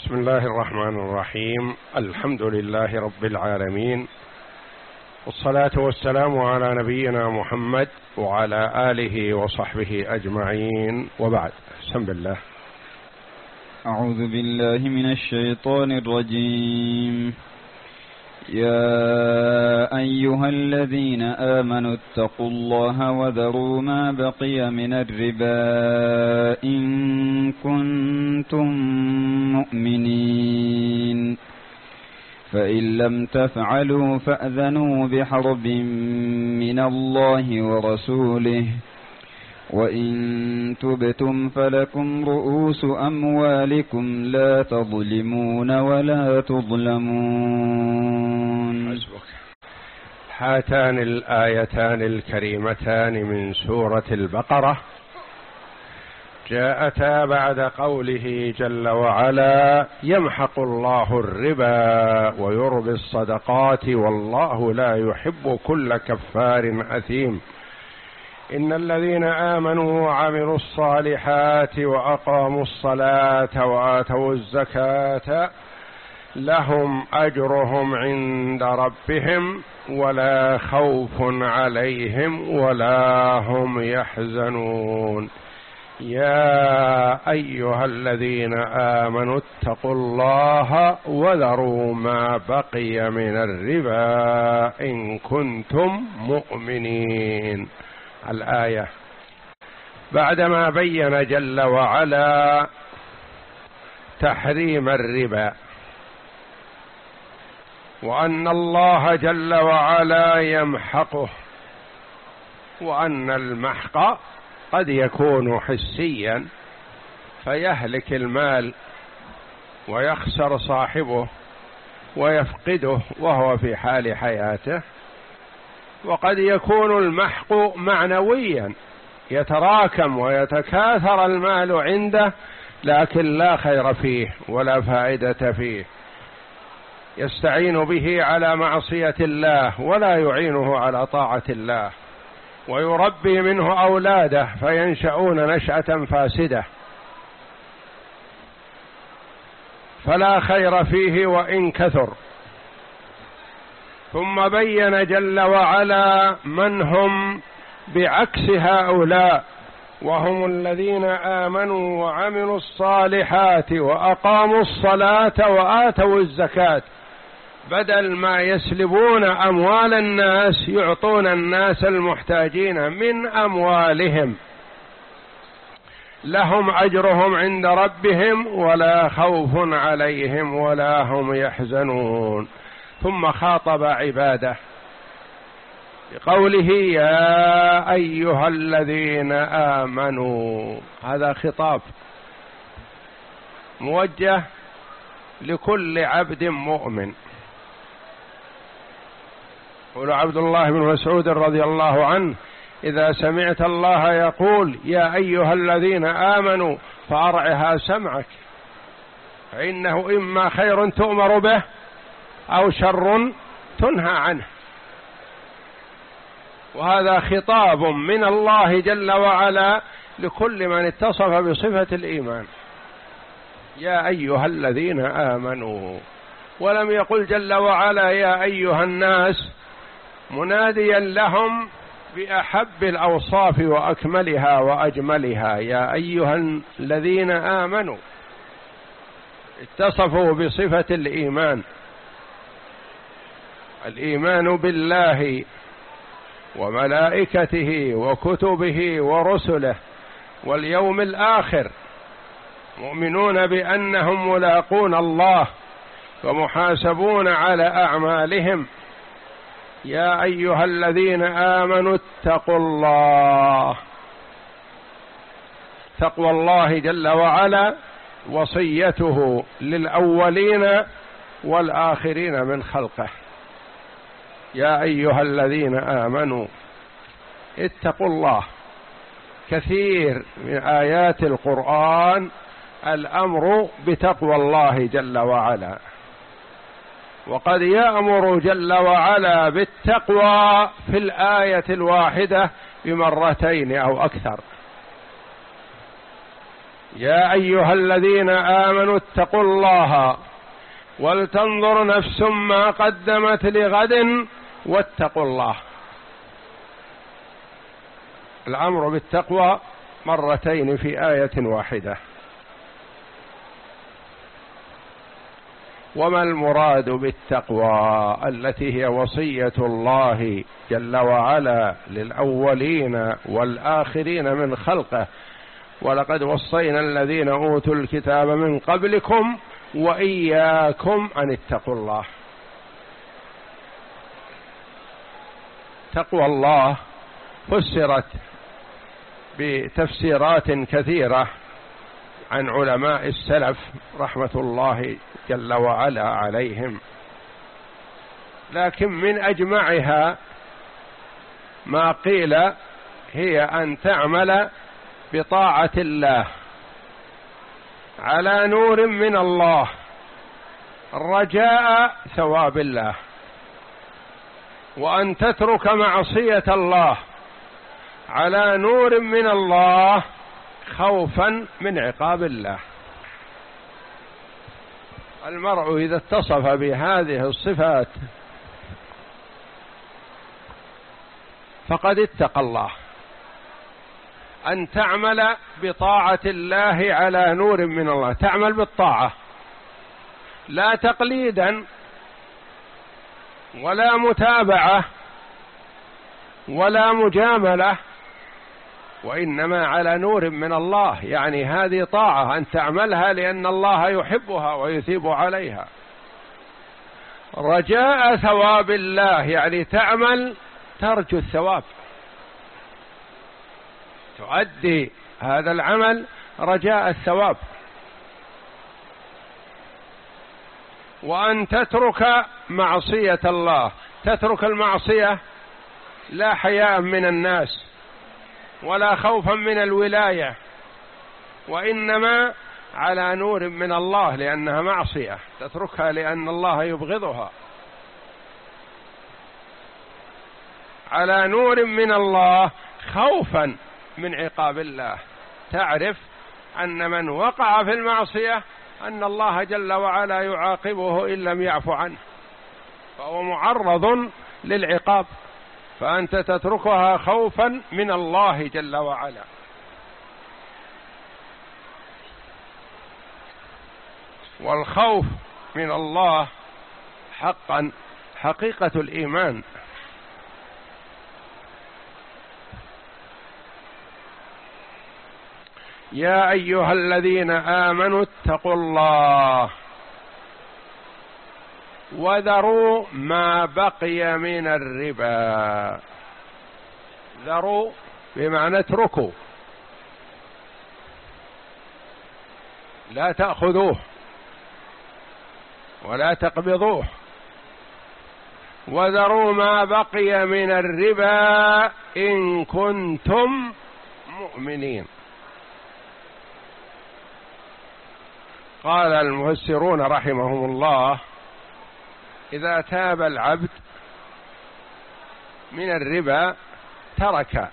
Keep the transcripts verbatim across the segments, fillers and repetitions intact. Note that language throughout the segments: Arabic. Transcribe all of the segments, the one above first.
بسم الله الرحمن الرحيم. الحمد لله رب العالمين، والصلاة والسلام على نبينا محمد وعلى آله وصحبه أجمعين، وبعد. بسم الله. أعوذ بالله من الشيطان الرجيم. يا أيها الذين آمنوا اتقوا الله وذروا ما بقي من الربا إن كنتم مؤمنين، فإن لم تفعلوا فأذنوا بحرب من الله ورسوله، وإن تبتم فلكم رؤوس أموالكم لا تظلمون ولا تظلمون. هاتان الآيتان الكريمتان من سورة البقرة جاءتا بعد قوله جل وعلا: يمحق الله الربا ويربي الصدقات والله لا يحب كل كفار أثيم. إن الذين آمنوا وعملوا الصالحات وأقاموا الصلاة وآتوا الزكاة لهم أجرهم عند ربهم ولا خوف عليهم ولا هم يحزنون. يا أيها الذين آمنوا اتقوا الله وذروا ما بقي من الربا إن كنتم مؤمنين. الآية بعدما بين جل وعلا تحريم الربا، وأن الله جل وعلا يمحقه، وأن المحق قد يكون حسيا فيهلك المال ويخسر صاحبه ويفقده وهو في حال حياته، وقد يكون المحق معنويا يتراكم ويتكاثر المال عنده لكن لا خير فيه ولا فائدة فيه، يستعين به على معصية الله ولا يعينه على طاعة الله، ويربي منه أولاده فينشأون نشأة فاسدة، فلا خير فيه وإن كثر. ثم بين جل وعلا من هم بعكس هؤلاء، وهم الذين آمنوا وعملوا الصالحات وأقاموا الصلاة وآتوا الزكاة. بدل ما يسلبون أموال الناس يعطون الناس المحتاجين من أموالهم، لهم أجرهم عند ربهم ولا خوف عليهم ولا هم يحزنون. ثم خاطب عباده بقوله: يا أيها الذين آمنوا. هذا خطاب موجه لكل عبد مؤمن. يقول عبد الله بن مسعود رضي الله عنه: إذا سمعت الله يقول يا أيها الذين آمنوا فأرعها سمعك، فإنه إما خير تؤمر به أو شر تنهى عنه. وهذا خطاب من الله جل وعلا لكل من اتصف بصفة الإيمان: يا أيها الذين آمنوا. ولم يقل جل وعلا يا أيها الناس، مناديا لهم بأحب الأوصاف وأكملها وأجملها: يا أيها الذين آمنوا. اتصفوا بصفة الإيمان، الإيمان بالله وملائكته وكتبه ورسله واليوم الآخر، مؤمنون بأنهم ملاقون الله ومحاسبون على أعمالهم. يا أيها الذين آمنوا اتقوا الله. تقوى الله جل وعلا وصيته للأولين والآخرين من خلقه. يا أيها الذين آمنوا اتقوا الله. كثير من آيات القرآن الأمر بتقوى الله جل وعلا، وقد يأمر جل وعلا بالتقوى في الآية الواحدة بمرتين أو أكثر. يا أيها الذين آمنوا اتقوا الله ولتنظر نفس ما قدمت لغد واتقوا الله. الأمر بالتقوى مرتين في آية واحدة. وما المراد بالتقوى التي هي وصية الله جل وعلا للأولين والآخرين من خلقه؟ ولقد وصينا الذين أوتوا الكتاب من قبلكم وإياكم أن اتقوا الله. تقوى الله فسرت بتفسيرات كثيرة عن علماء السلف رحمة الله جل وعلا عليهم، لكن من أجمعها ما قيل هي أن تعمل بطاعة الله على نور من الله رجاء ثواب الله، وأن تترك معصية الله على نور من الله خوفا من عقاب الله. المرء إذا اتصف بهذه الصفات فقد اتقى الله. أن تعمل بطاعة الله على نور من الله، تعمل بالطاعة لا تقليدا ولا متابعة ولا مجاملة، وإنما على نور من الله، يعني هذه طاعة أن تعملها لأن الله يحبها ويثيب عليها. رجاء ثواب الله يعني تعمل ترجو الثواب، تؤدي هذا العمل رجاء الثواب. وأن تترك معصية الله، تترك المعصية لا حياء من الناس ولا خوفا من الولاية، وإنما على نور من الله لأنها معصية، تتركها لأن الله يبغضها. على نور من الله خوفا من عقاب الله، تعرف أن من وقع في المعصية أن الله جل وعلا يعاقبه إن لم يعفو عنه، فهو معرض للعقاب، فأنت تتركها خوفا من الله جل وعلا. والخوف من الله حقا حقيقة الإيمان. يا أيها الذين آمنوا اتقوا الله وذروا ما بقي من الربا. ذروا بمعنى اتركوا، لا تأخذوه ولا تقبضوه. وذروا ما بقي من الربا إن كنتم مؤمنين. قال المفسرون رحمهم الله: إذا تاب العبد من الربا ترك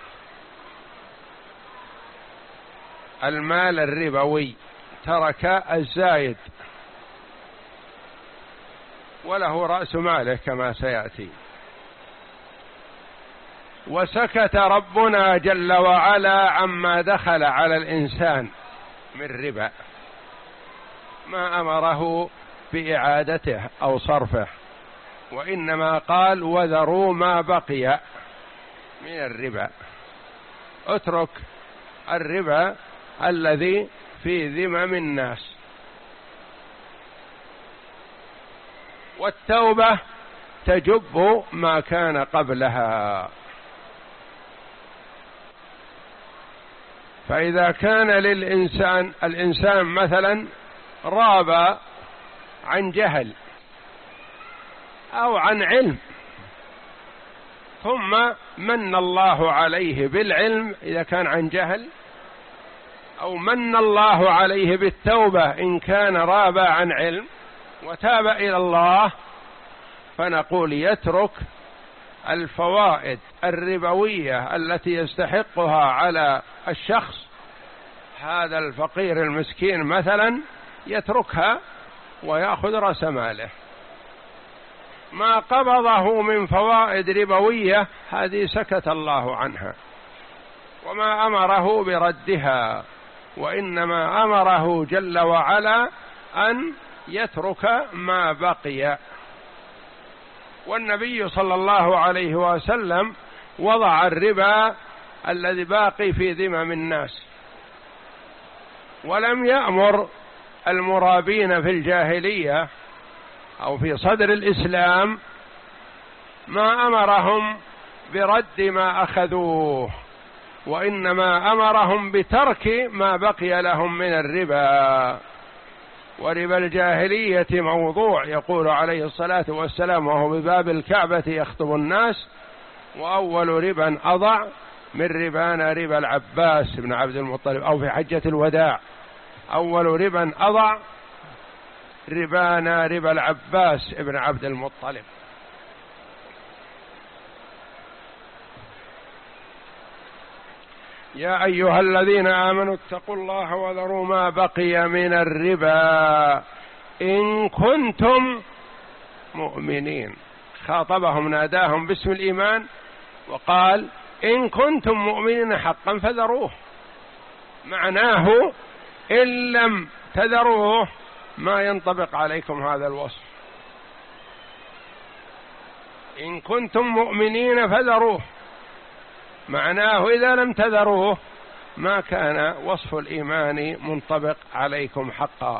المال الربوي، ترك الزايد، وله رأس ماله كما سيأتي. وسكت ربنا جل وعلا عما دخل على الإنسان من ربا، ما أمره بإعادته أو صرفه، وإنما قال: وذروا ما بقي من الربا. اترك الربا الذي في ذمم الناس. والتوبة تجب ما كان قبلها. فإذا كان للإنسان الإنسان مثلا راب عن جهل أو عن علم، ثم من الله عليه بالعلم إذا كان عن جهل، أو من الله عليه بالتوبة إن كان راب عن علم وتاب إلى الله، فنقول يترك الفوائد الربوية التي يستحقها على الشخص هذا الفقير المسكين مثلا يتركها ويأخذ رأس ماله. ما قبضه من فوائد ربوية هذه سكت الله عنها، وما أمره بردها، وإنما أمره جل وعلا أن يترك ما بقي. والنبي صلى الله عليه وسلم وضع الربا الذي باقي في ذمم الناس، ولم يأمر المرابين في الجاهلية أو في صدر الإسلام، ما أمرهم برد ما أخذوه، وإنما أمرهم بترك ما بقي لهم من الربا. وربا الجاهلية موضوع، يقول عليه الصلاة والسلام وهو بباب الكعبة يخطب الناس: وأول ربا أضع من ربانا ربا العباس بن عبد المطلب، أو في حجة الوداع: أول ربا أضع ربانا ربا العباس بن عبد المطلب. يا أيها الذين آمنوا اتقوا الله وذروا ما بقي من الربا إن كنتم مؤمنين. خاطبهم، ناداهم باسم الإيمان وقال: إن كنتم مؤمنين حقا فذروه. معناه إن لم تذروه ما ينطبق عليكم هذا الوصف. إن كنتم مؤمنين فذروه، معناه إذا لم تذروه ما كان وصف الإيمان منطبق عليكم حقا.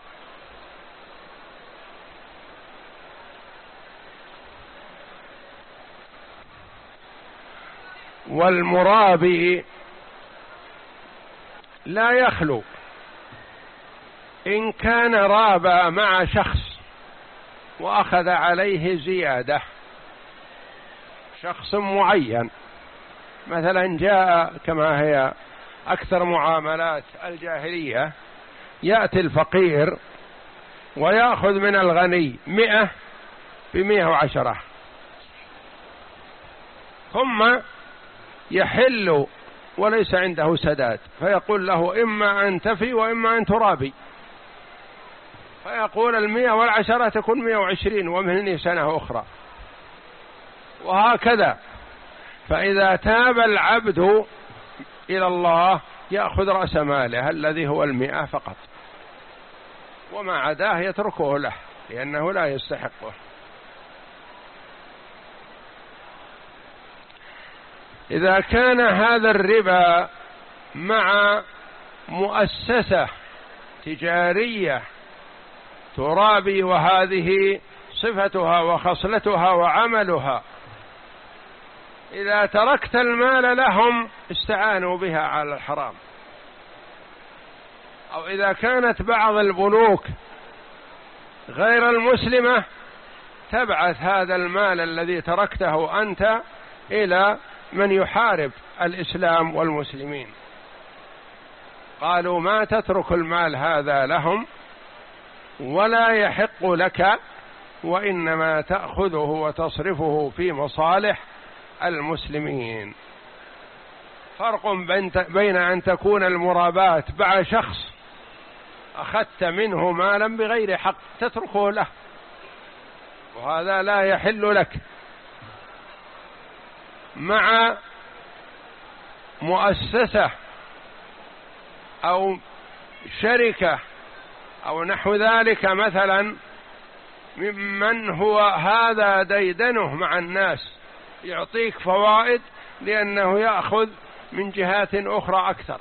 والمرابي لا يخلو، إن كان رابى مع شخص وأخذ عليه زيادة، شخص معين مثلا جاء، كما هي أكثر معاملات الجاهلية، يأتي الفقير ويأخذ من الغني مئة بمئة وعشرة، ثم يحل وليس عنده سداد، فيقول له: إما أن تفي وإما أن ترابي. فيقول: المئة والعشرة تكون مئة وعشرين ومهلني سنة أخرى، وهكذا. فإذا تاب العبد إلى الله يأخذ رأس ماله الذي هو المئة فقط، وما عداه يتركه له لأنه لا يستحقه. إذا كان هذا الربا مع مؤسسة تجارية ترابي، وهذه صفتها وخصلتها وعملها، إذا تركت المال لهم استعانوا بها على الحرام. أو إذا كانت بعض البنوك غير المسلمة تبعث هذا المال الذي تركته أنت إلى من يحارب الإسلام والمسلمين، قالوا: ما تترك المال هذا لهم ولا يحق لك، وإنما تأخذه وتصرفه في مصالح المسلمين. فرق بين أن تكون المرابات مع شخص أخذت منه مالا بغير حق تتركه له، وهذا لا يحل لك، مع مؤسسة أو شركة أو نحو ذلك، مثلا ممن هو هذا ديدنه مع الناس يعطيك فوائد لأنه يأخذ من جهات أخرى أكثر.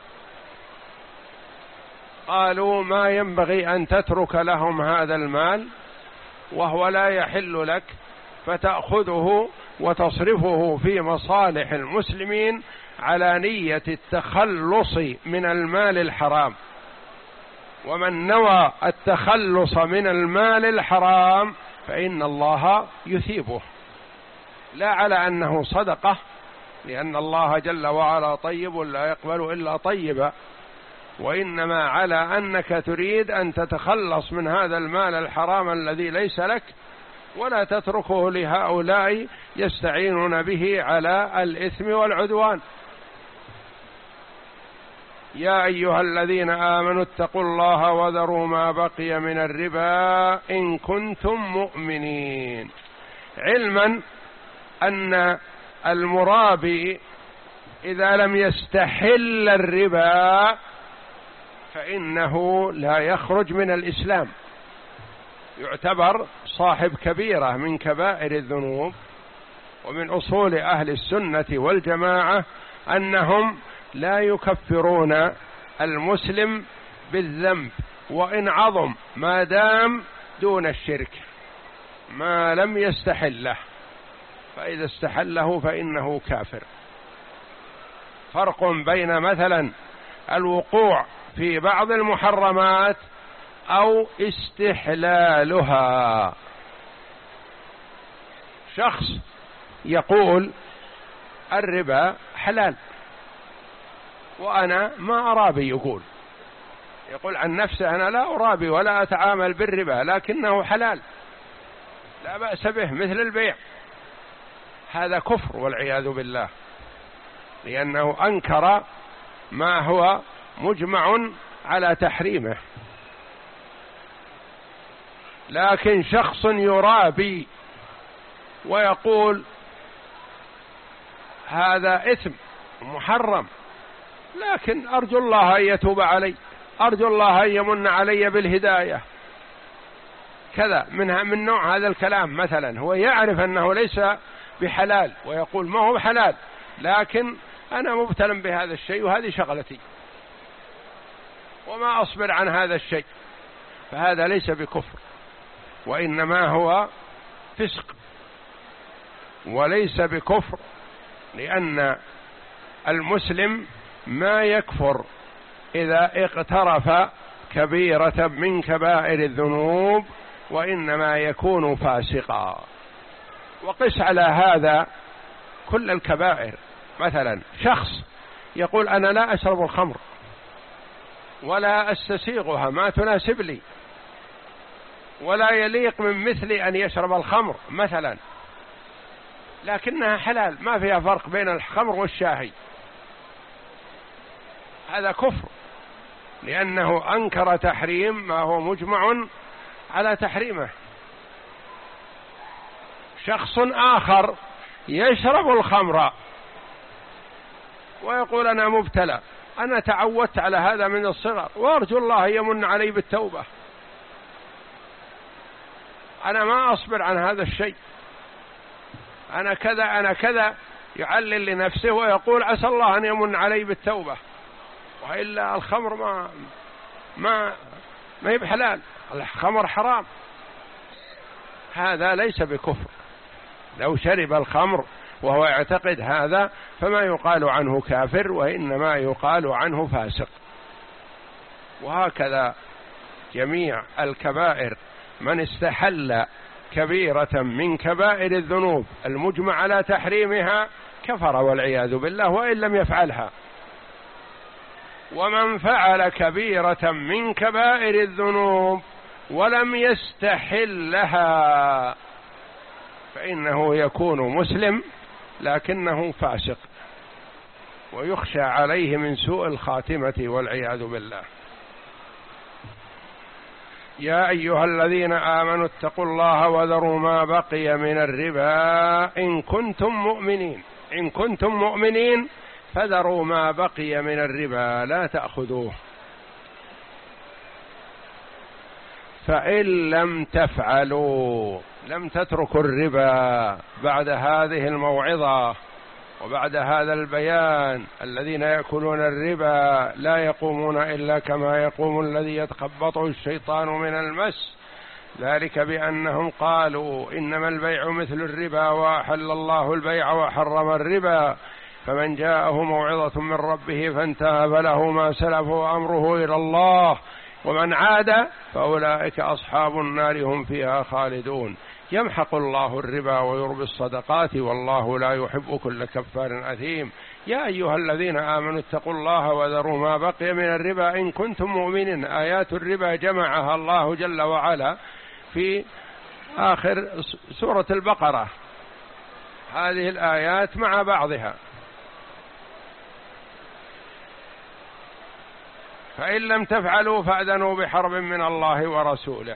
قالوا: ما ينبغي أن تترك لهم هذا المال وهو لا يحل لك، فتأخذه وتصرفه في مصالح المسلمين على نية التخلص من المال الحرام. ومن نوى التخلص من المال الحرام فإن الله يثيبه، لا على أنه صدقة، لأن الله جل وعلا طيب لا يقبل إلا طيبا، وإنما على أنك تريد أن تتخلص من هذا المال الحرام الذي ليس لك، ولا تتركه لهؤلاء يستعينون به على الإثم والعدوان. يا أيها الذين آمنوا اتقوا الله وذروا ما بقي من الربا إن كنتم مؤمنين، علما أن المرابي إذا لم يستحل الربا فإنه لا يخرج من الإسلام، يعتبر صاحب كبيرة من كبائر الذنوب. ومن أصول أهل السنة والجماعة أنهم لا يكفرون المسلم بالذنب وإن عظم ما دام دون الشرك ما لم يستحله، فإذا استحله فإنه كافر. فرق بين مثلا الوقوع في بعض المحرمات أو استحلالها. شخص يقول الربا حلال وأنا ما أرابي، يقول يقول عن نفسه أنا لا أرابي ولا أتعامل بالربا لكنه حلال لا بأس به مثل البيع، هذا كفر والعياذ بالله، لأنه أنكر ما هو مجمع على تحريمه. لكن شخص يرابي ويقول هذا إثم محرم لكن أرجو الله أن يتوب علي، أرجو الله أن يمن علي بالهداية، كذا من من نوع هذا الكلام. مثلا هو يعرف أنه ليس بحلال ويقول ما هو حلال لكن أنا مبتلى بهذا الشيء وهذه شغلتي وما أصبر عن هذا الشيء، فهذا ليس بكفر وإنما هو فسق وليس بكفر، لأن المسلم ما يكفر إذا اقترف كبيرة من كبائر الذنوب وإنما يكون فاسقا. وقس على هذا كل الكبائر. مثلا شخص يقول أنا لا أشرب الخمر ولا أستسيغها ما تناسب لي ولا يليق من مثلي أن يشرب الخمر مثلا، لكنها حلال ما فيها فرق بين الخمر والشاهي، هذا كفر لأنه أنكر تحريم ما هو مجمع على تحريمه. شخص آخر يشرب الخمر ويقول أنا مبتلى، أنا تعودت على هذا من الصغر وأرجو الله يمن علي بالتوبة، أنا ما أصبر عن هذا الشيء، أنا كذا أنا كذا، يعلل لنفسه ويقول عسى الله أن يمن علي بالتوبة، وإلا الخمر ما ما ما هي بحلال، الخمر حرام. هذا ليس بكفر، لو شرب الخمر وهو يعتقد هذا فما يقال عنه كافر وإنما يقال عنه فاسق. وهكذا جميع الكبائر، من استحل كبيرة من كبائر الذنوب المجمع على تحريمها كفر والعياذ بالله وإن لم يفعلها. ومن فعل كبيرة من كبائر الذنوب ولم يستحلها فإنه يكون مسلم لكنه فاسق ويخشى عليه من سوء الخاتمة والعياذ بالله. يا أيها الذين آمنوا اتقوا الله وذروا ما بقي من الربا إن كنتم مؤمنين، إن كنتم مؤمنين فذروا ما بقي من الربا لا تأخذوه، فإن لم تفعلوا لم تتركوا الربا بعد هذه الموعظة وبعد هذا البيان. الذين يأكلون الربا لا يقومون إلا كما يقوم الذي يتخبطه الشيطان من المس، ذلك بأنهم قالوا إنما البيع مثل الربا وأحل الله البيع وحرم الربا، فمن جاءه موعظة من ربه فانتهى فله ما سلف وأمره إلى الله ومن عاد فأولئك أصحاب النار هم فيها خالدون. يمحق الله الربا ويربي الصدقات والله لا يحب كل كفار أثيم. يا أيها الذين آمنوا اتقوا الله وذروا ما بقي من الربا إن كنتم مؤمنين. آيات الربا جمعها الله جل وعلا في آخر سورة البقرة، هذه الآيات مع بعضها. فإن لم تفعلوا فأذنوا بحرب من الله ورسوله.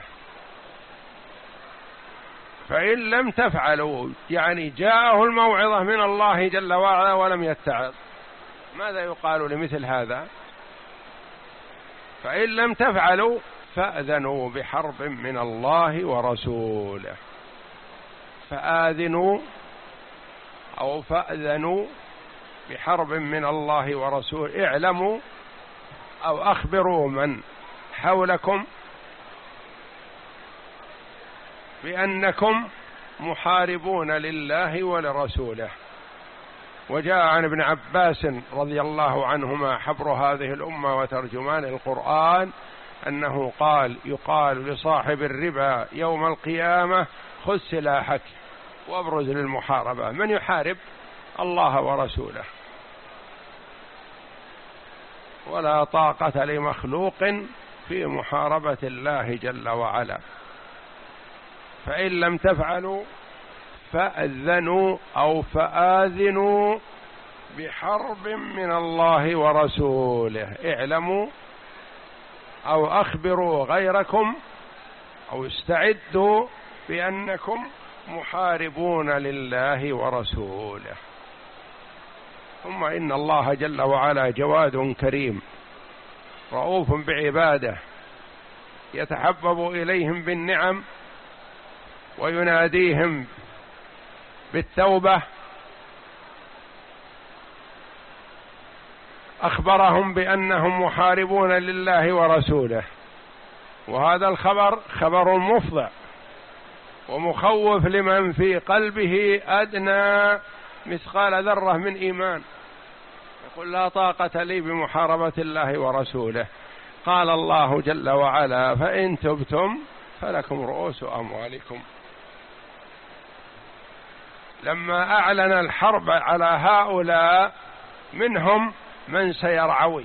فإن لم تفعلوا يعني جاءه الموعظة من الله جل وعلا ولم يتعظ، ماذا يقال لمثل هذا؟ فإن لم تفعلوا فأذنوا بحرب من الله ورسوله. فآذنوا أو فأذنوا بحرب من الله ورسوله، اعلموا أو أخبروا من حولكم بأنكم محاربون لله ولرسوله. وجاء عن ابن عباس رضي الله عنهما حبر هذه الأمة وترجمان القرآن أنه قال: يقال لصاحب الربا يوم القيامة: خذ سلاحك وابرز للمحاربة. من يحارب؟ الله ورسوله. ولا طاقة لمخلوق في محاربة الله جل وعلا. فإن لم تفعلوا فأذنوا أو فآذنوا بحرب من الله ورسوله، اعلموا أو أخبروا غيركم أو استعدوا بأنكم محاربون لله ورسوله. ثم إن الله جل وعلا جواد كريم رؤوف بعباده، يتحبب إليهم بالنعم ويناديهم بالتوبة. أخبرهم بأنهم محاربون لله ورسوله، وهذا الخبر خبر مفضع ومخوف لمن في قلبه أدنى مثقال ذرة من إيمان، يقول: لا طاقة لي بمحاربة الله ورسوله. قال الله جل وعلا: فإن تبتم فلكم رؤوس أموالكم. لما أعلن الحرب على هؤلاء منهم من سيرعوي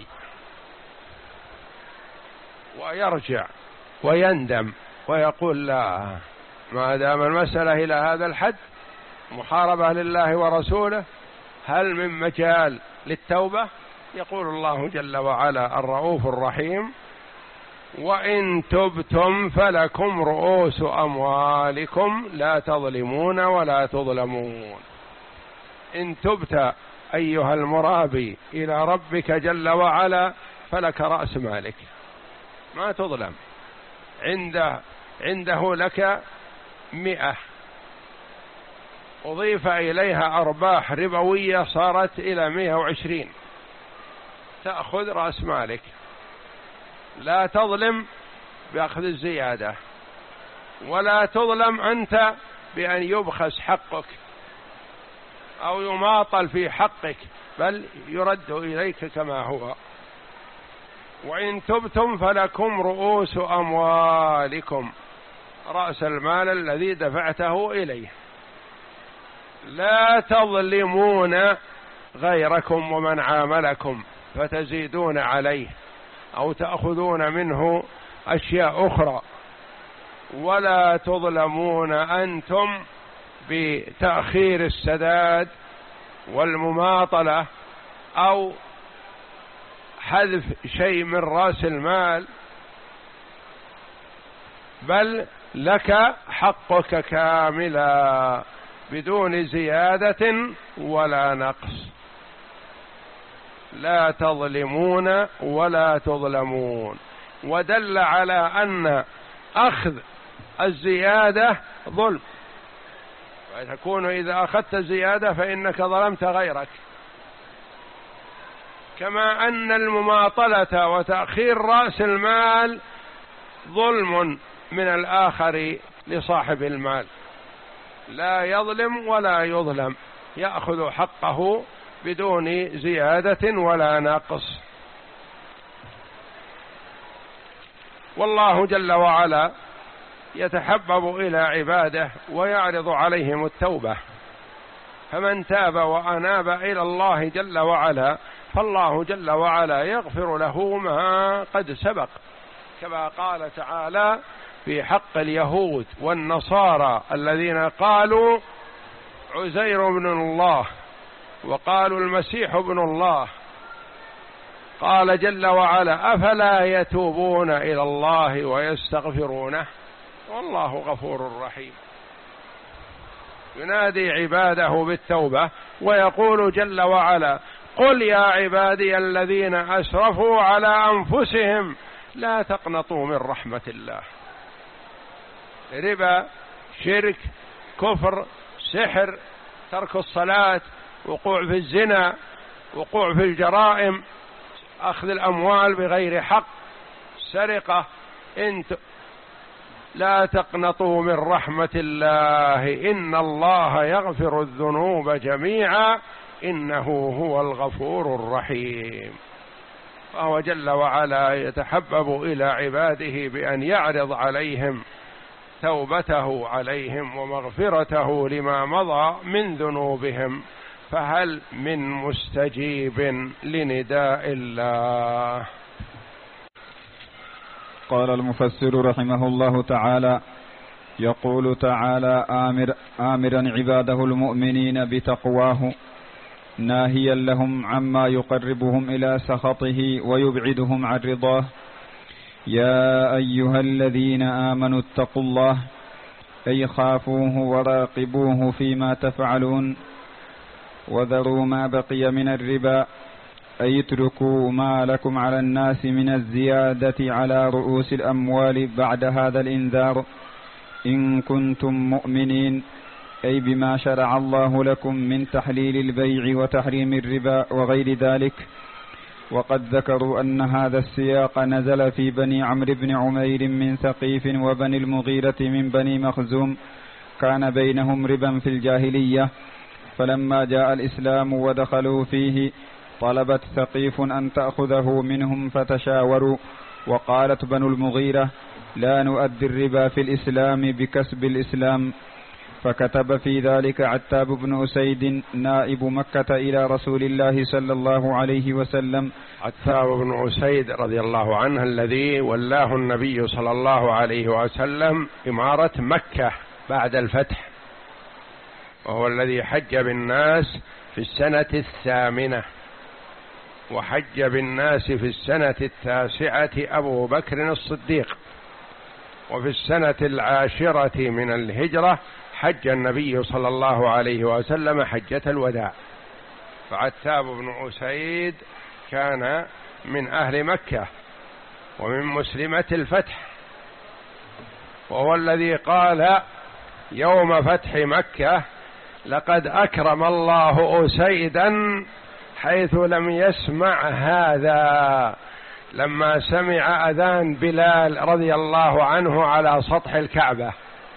ويرجع ويندم ويقول: لا، ما دام المسألة إلى هذا الحد محاربة لله ورسوله، هل من مجال للتوبة؟ يقول الله جل وعلا الرؤوف الرحيم: وإن تبتم فلكم رؤوس أموالكم لا تظلمون ولا تظلمون. إن تبت أيها المرابي إلى ربك جل وعلا فلك رأس مالك، ما تظلم. عنده عنده لك مئة، أضيف إليها أرباح ربوية صارت إلى مئة وعشرين، تأخذ رأس مالك، لا تظلم بأخذ الزيادة، ولا تظلم أنت بأن يبخس حقك أو يماطل في حقك، بل يرد إليك كما هو. وإن تبتم فلكم رؤوس أموالكم، رأس المال الذي دفعته إليه، لا تظلمون غيركم ومن عاملكم فتزيدون عليه أو تأخذون منه أشياء أخرى، ولا تظلمون أنتم بتأخير السداد والمماطلة أو حذف شيء من رأس المال، بل لك حقك كاملا بدون زيادة ولا نقص. لا تظلمون ولا تظلمون. ودل على أن أخذ الزيادة ظلم، فتكون إذا أخذت الزيادة فإنك ظلمت غيرك، كما أن المماطلة وتأخير رأس المال ظلم من الآخر لصاحب المال، لا يظلم ولا يظلم، يأخذ حقه بدون زيادة ولا نقص. والله جل وعلا يتحبب إلى عباده ويعرض عليهم التوبة، فمن تاب وأناب إلى الله جل وعلا فالله جل وعلا يغفر له ما قد سبق، كما قال تعالى في حق اليهود والنصارى الذين قالوا عزير ابن الله وقالوا المسيح ابن الله، قال جل وعلا: أفلا يتوبون إلى الله ويستغفرونه والله غفور رحيم. ينادي عباده بالتوبة ويقول جل وعلا: قل يا عبادي الذين أسرفوا على أنفسهم لا تقنطوا من رحمة الله. ربا، شرك، كفر، سحر، ترك الصلاة، وقوع في الزنا، وقوع في الجرائم، أخذ الأموال بغير حق، سرقة، انت لا تقنطوا من رحمة الله إن الله يغفر الذنوب جميعا إنه هو الغفور الرحيم. فهو جل وعلا يتحبب إلى عباده بأن يعرض عليهم توبته عليهم ومغفرته لما مضى من ذنوبهم، فهل من مستجيب لنداء الله؟ قال المفسر رحمه الله تعالى: يقول تعالى آمر آمرا عباده المؤمنين بتقواه، ناهيا لهم عما يقربهم إلى سخطه ويبعدهم عن رضاه: يا أيها الذين آمنوا اتقوا الله، أي خافوه وراقبوه فيما تفعلون، وذروا ما بقي من الربا، أي اتركوا ما لكم على الناس من الزيادة على رؤوس الأموال بعد هذا الإنذار إن كنتم مؤمنين، أي بما شرع الله لكم من تحليل البيع وتحريم الربا وغير ذلك. وقد ذكروا أن هذا السياق نزل في بني عمرو بن عمير من ثقيف وبني المغيرة من بني مخزوم، كان بينهم ربا في الجاهلية، فلما جاء الإسلام ودخلوا فيه طلبت ثقيف أن تأخذه منهم فتشاوروا، وقالت بنو المغيرة: لا نؤدي الربا في الإسلام بكسب الإسلام. فكتب في ذلك عتاب بن أسيد نائب مكة إلى رسول الله صلى الله عليه وسلم. عتاب بن أسيد رضي الله عنه الذي ولاه النبي صلى الله عليه وسلم إمارة مكة بعد الفتح، وهو الذي حج بالناس في السنة الثامنة، وحج بالناس في السنة التاسعة أبو بكر الصديق، وفي السنة العاشرة من الهجرة حج النبي صلى الله عليه وسلم حجة الوداع. فعتاب بن أسيد كان من أهل مكة ومن مسلمة الفتح، وهو الذي قال يوم فتح مكة: لقد أكرم الله أسيدا حيث لم يسمع هذا، لما سمع أذان بلال رضي الله عنه على سطح الكعبة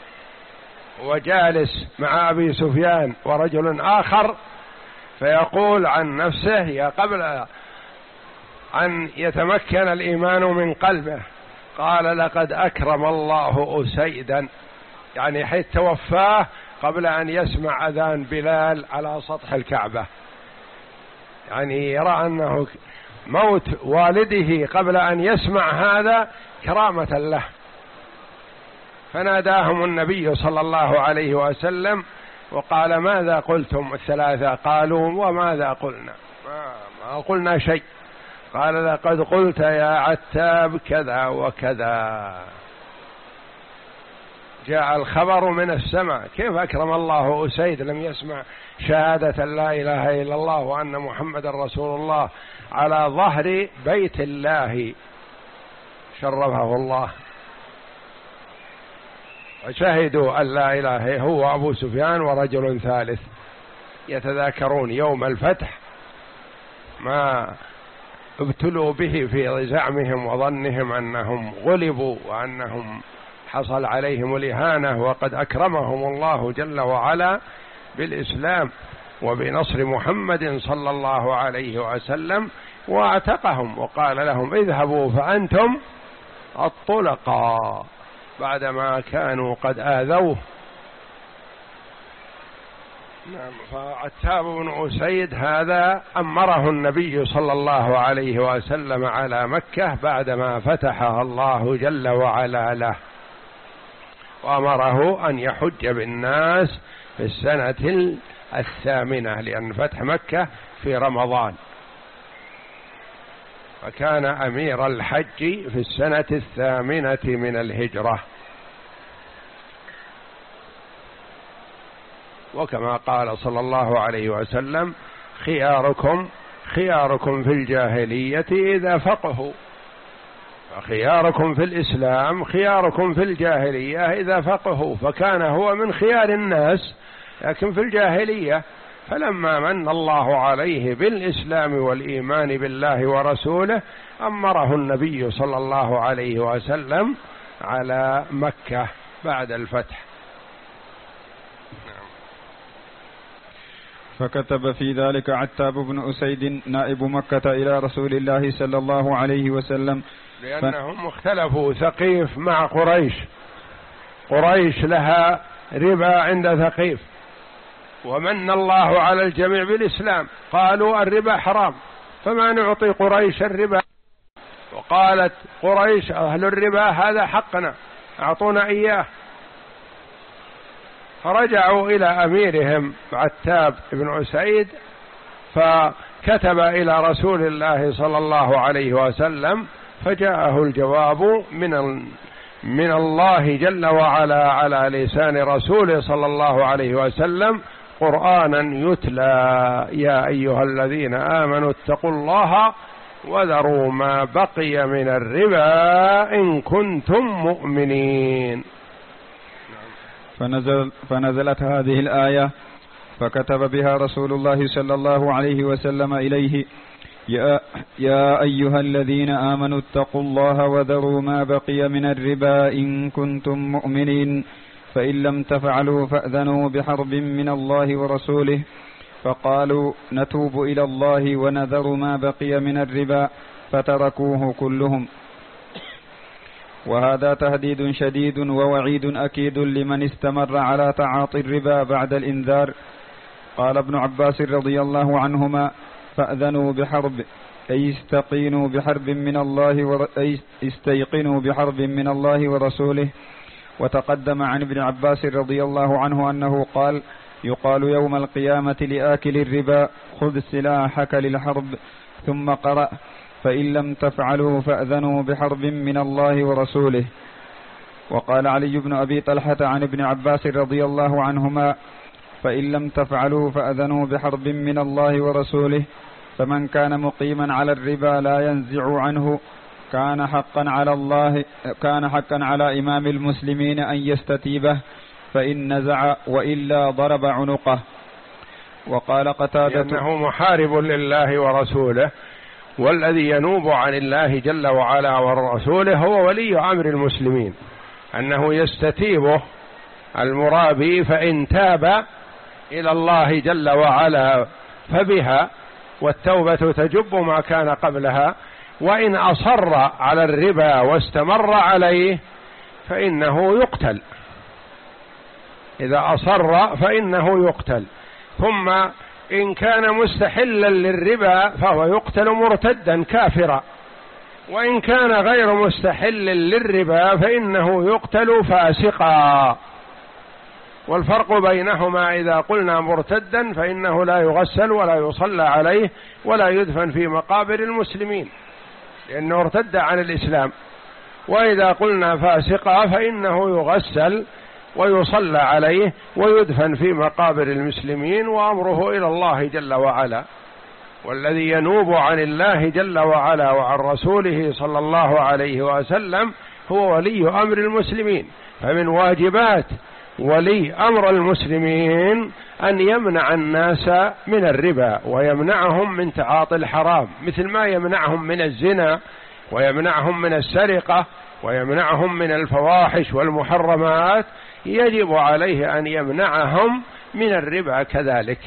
وجالس مع أبي سفيان ورجل آخر، فيقول عن نفسه يا قبل أن يتمكن الإيمان من قلبه، قال: لقد أكرم الله أسيدا، يعني حيث توفاه قبل أن يسمع أذان بلال على سطح الكعبة، يعني يرى أنه موت والده قبل أن يسمع هذا كرامة له. فناداهم النبي صلى الله عليه وسلم وقال: ماذا قلتم الثلاثة؟ قالوا: وماذا قلنا؟ ما, ما قلنا شيء. قال: لقد قلت يا عتاب كذا وكذا. جاء الخبر من السماء: كيف أكرم الله أسيد لم يسمع شهادة لا إله إلا الله وأن محمد رسول الله على ظهر بيت الله شرفه الله. وشهدوا أن لا إله هو أبو سفيان ورجل ثالث، يتذاكرون يوم الفتح ما ابتلوا به في زعمهم وظنهم أنهم غلبوا وأنهم حصل عليهم الإهانة، وقد أكرمهم الله جل وعلا بالإسلام وبنصر محمد صلى الله عليه وسلم، واعتقهم وقال لهم: اذهبوا فأنتم الطلقاء، بعدما كانوا قد آذوه. نعم. فعتاب بن أسيد هذا أمره النبي صلى الله عليه وسلم على مكة بعدما فتحها الله جل وعلا له، وأمره أن يحج بالناس في السنة الثامنة، لأن فتح مكة في رمضان. فكان أمير الحج في السنة الثامنة من الهجرة. وكما قال صلى الله عليه وسلم: خياركم خياركم في الجاهلية إذا فقهوا، فخياركم في الإسلام خياركم في الجاهلية إذا فقهوا، فكان هو من خيار الناس لكن في الجاهلية. فلما من الله عليه بالإسلام والإيمان بالله ورسوله أمره النبي صلى الله عليه وسلم على مكة بعد الفتح. فكتب في ذلك عتاب بن أسيد نائب مكة إلى رسول الله صلى الله عليه وسلم، لأنهم اختلفوا ثقيف مع قريش. قريش لها ربا عند ثقيف، ومن الله على الجميع بالإسلام، قالوا الربا حرام فما نعطي قريش الربا، وقالت قريش أهل الربا هذا حقنا أعطونا إياه. فرجعوا إلى أميرهم عتاب بن أسيد فكتب إلى رسول الله صلى الله عليه وسلم، فجاءه الجواب من من الله جل وعلا على لسان رسوله صلى الله عليه وسلم قرآنا يتلى: يا أيها الذين آمنوا اتقوا الله وذروا ما بقي من الربا إن كنتم مؤمنين. فنزل فنزلت هذه الآية فكتب بها رسول الله صلى الله عليه وسلم إليه: يا, يا أيها الذين آمنوا اتقوا الله وذروا ما بقي من الربا إن كنتم مؤمنين، فإن لم تفعلوا فأذنوا بحرب من الله ورسوله. فقالوا: نتوب إلى الله ونذر ما بقي من الربا، فتركوه كلهم. وهذا تهديد شديد ووعيد أكيد لمن استمر على تعاطي الربا بعد الإنذار. قال ابن عباس رضي الله عنهما: فأذنوا بحرب أي استقينوا بحرب من الله ور... أي استيقنوا بحرب من الله ورسوله. وتقدم عن ابن عباس رضي الله عنه أنه قال: يقال يوم القيامة لآكل الربا: خذ سلاحك للحرب. ثم قرأ: فإن لم تفعلوا فأذنوا بحرب من الله ورسوله. وقال علي بن أبي طلحة عن ابن عباس رضي الله عنهما: فإن لم تفعلوا فأذنوا بحرب من الله ورسوله. فمن كان مقيما على الربا لا ينزع عنه كان حقا على الله كان حقا على إمام المسلمين أن يستتيبه، فإن نزع وإلا ضرب عنقه. وقال قتادة: لأنه محارب لله ورسوله، والذي ينوب عن الله جل وعلا ورسوله هو ولي أمر المسلمين، أنه يستتيبه المرابي، فإن تاب إلى الله جل وعلا فبها، والتوبة تجب ما كان قبلها. وإن أصر على الربا واستمر عليه فإنه يقتل، إذا أصر فإنه يقتل. ثم إن كان مستحلا للربا فهو يقتل مرتدا كافرا، وإن كان غير مستحل للربا فإنه يقتل فاسقا. والفرق بينهما إذا قلنا مرتدا فإنه لا يغسل ولا يصلى عليه ولا يدفن في مقابر المسلمين لأنه ارتد عن الإسلام، وإذا قلنا فاسقا فإنه يغسل ويصلى عليه ويدفن في مقابر المسلمين وأمره إلى الله جل وعلا. والذي ينوب عن الله جل وعلا وعن رسوله صلى الله عليه وسلم هو ولي أمر المسلمين. فمن واجبات ولي أمر المسلمين أن يمنع الناس من الربا ويمنعهم من تعاطي الحرام، مثل ما يمنعهم من الزنا ويمنعهم من السرقة ويمنعهم من الفواحش والمحرمات، يجب عليه أن يمنعهم من الربا كذلك.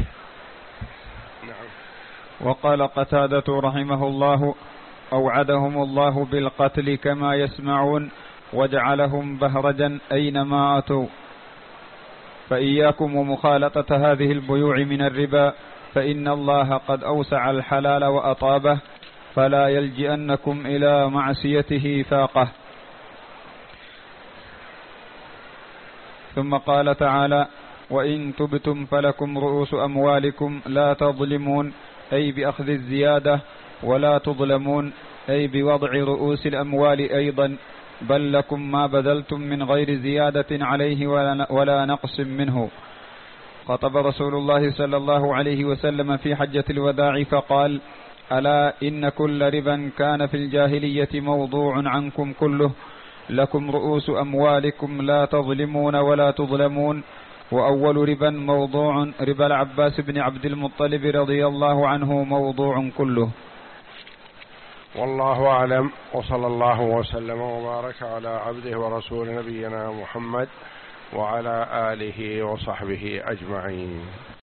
وقال قتادة رحمه الله: أوعدهم الله بالقتل كما يسمعون وجعلهم بهرجا أينما أتوا. فإياكم ومخالطة هذه البيوع من الربا، فإن الله قد أوسع الحلال وأطابه، فلا يلجئنكم إلى معصيته فاقة. ثم قال تعالى: وإن تبتم فلكم رؤوس أموالكم لا تظلمون، أي بأخذ الزيادة، ولا تظلمون، أي بوضع رؤوس الأموال أيضا، بل لكم ما بذلتم من غير زيادة عليه ولا نقص منه. خطب رسول الله صلى الله عليه وسلم في حجة الوداع فقال: ألا إن كل ربا كان في الجاهلية موضوع عنكم كله، لكم رؤوس أموالكم لا تظلمون ولا تظلمون. وأول ربا موضوع ربا العباس بن عبد المطلب رضي الله عنه موضوع كله. والله أعلم، وصلى الله وسلم وبارك على عبده ورسول نبينا محمد وعلى آله وصحبه أجمعين.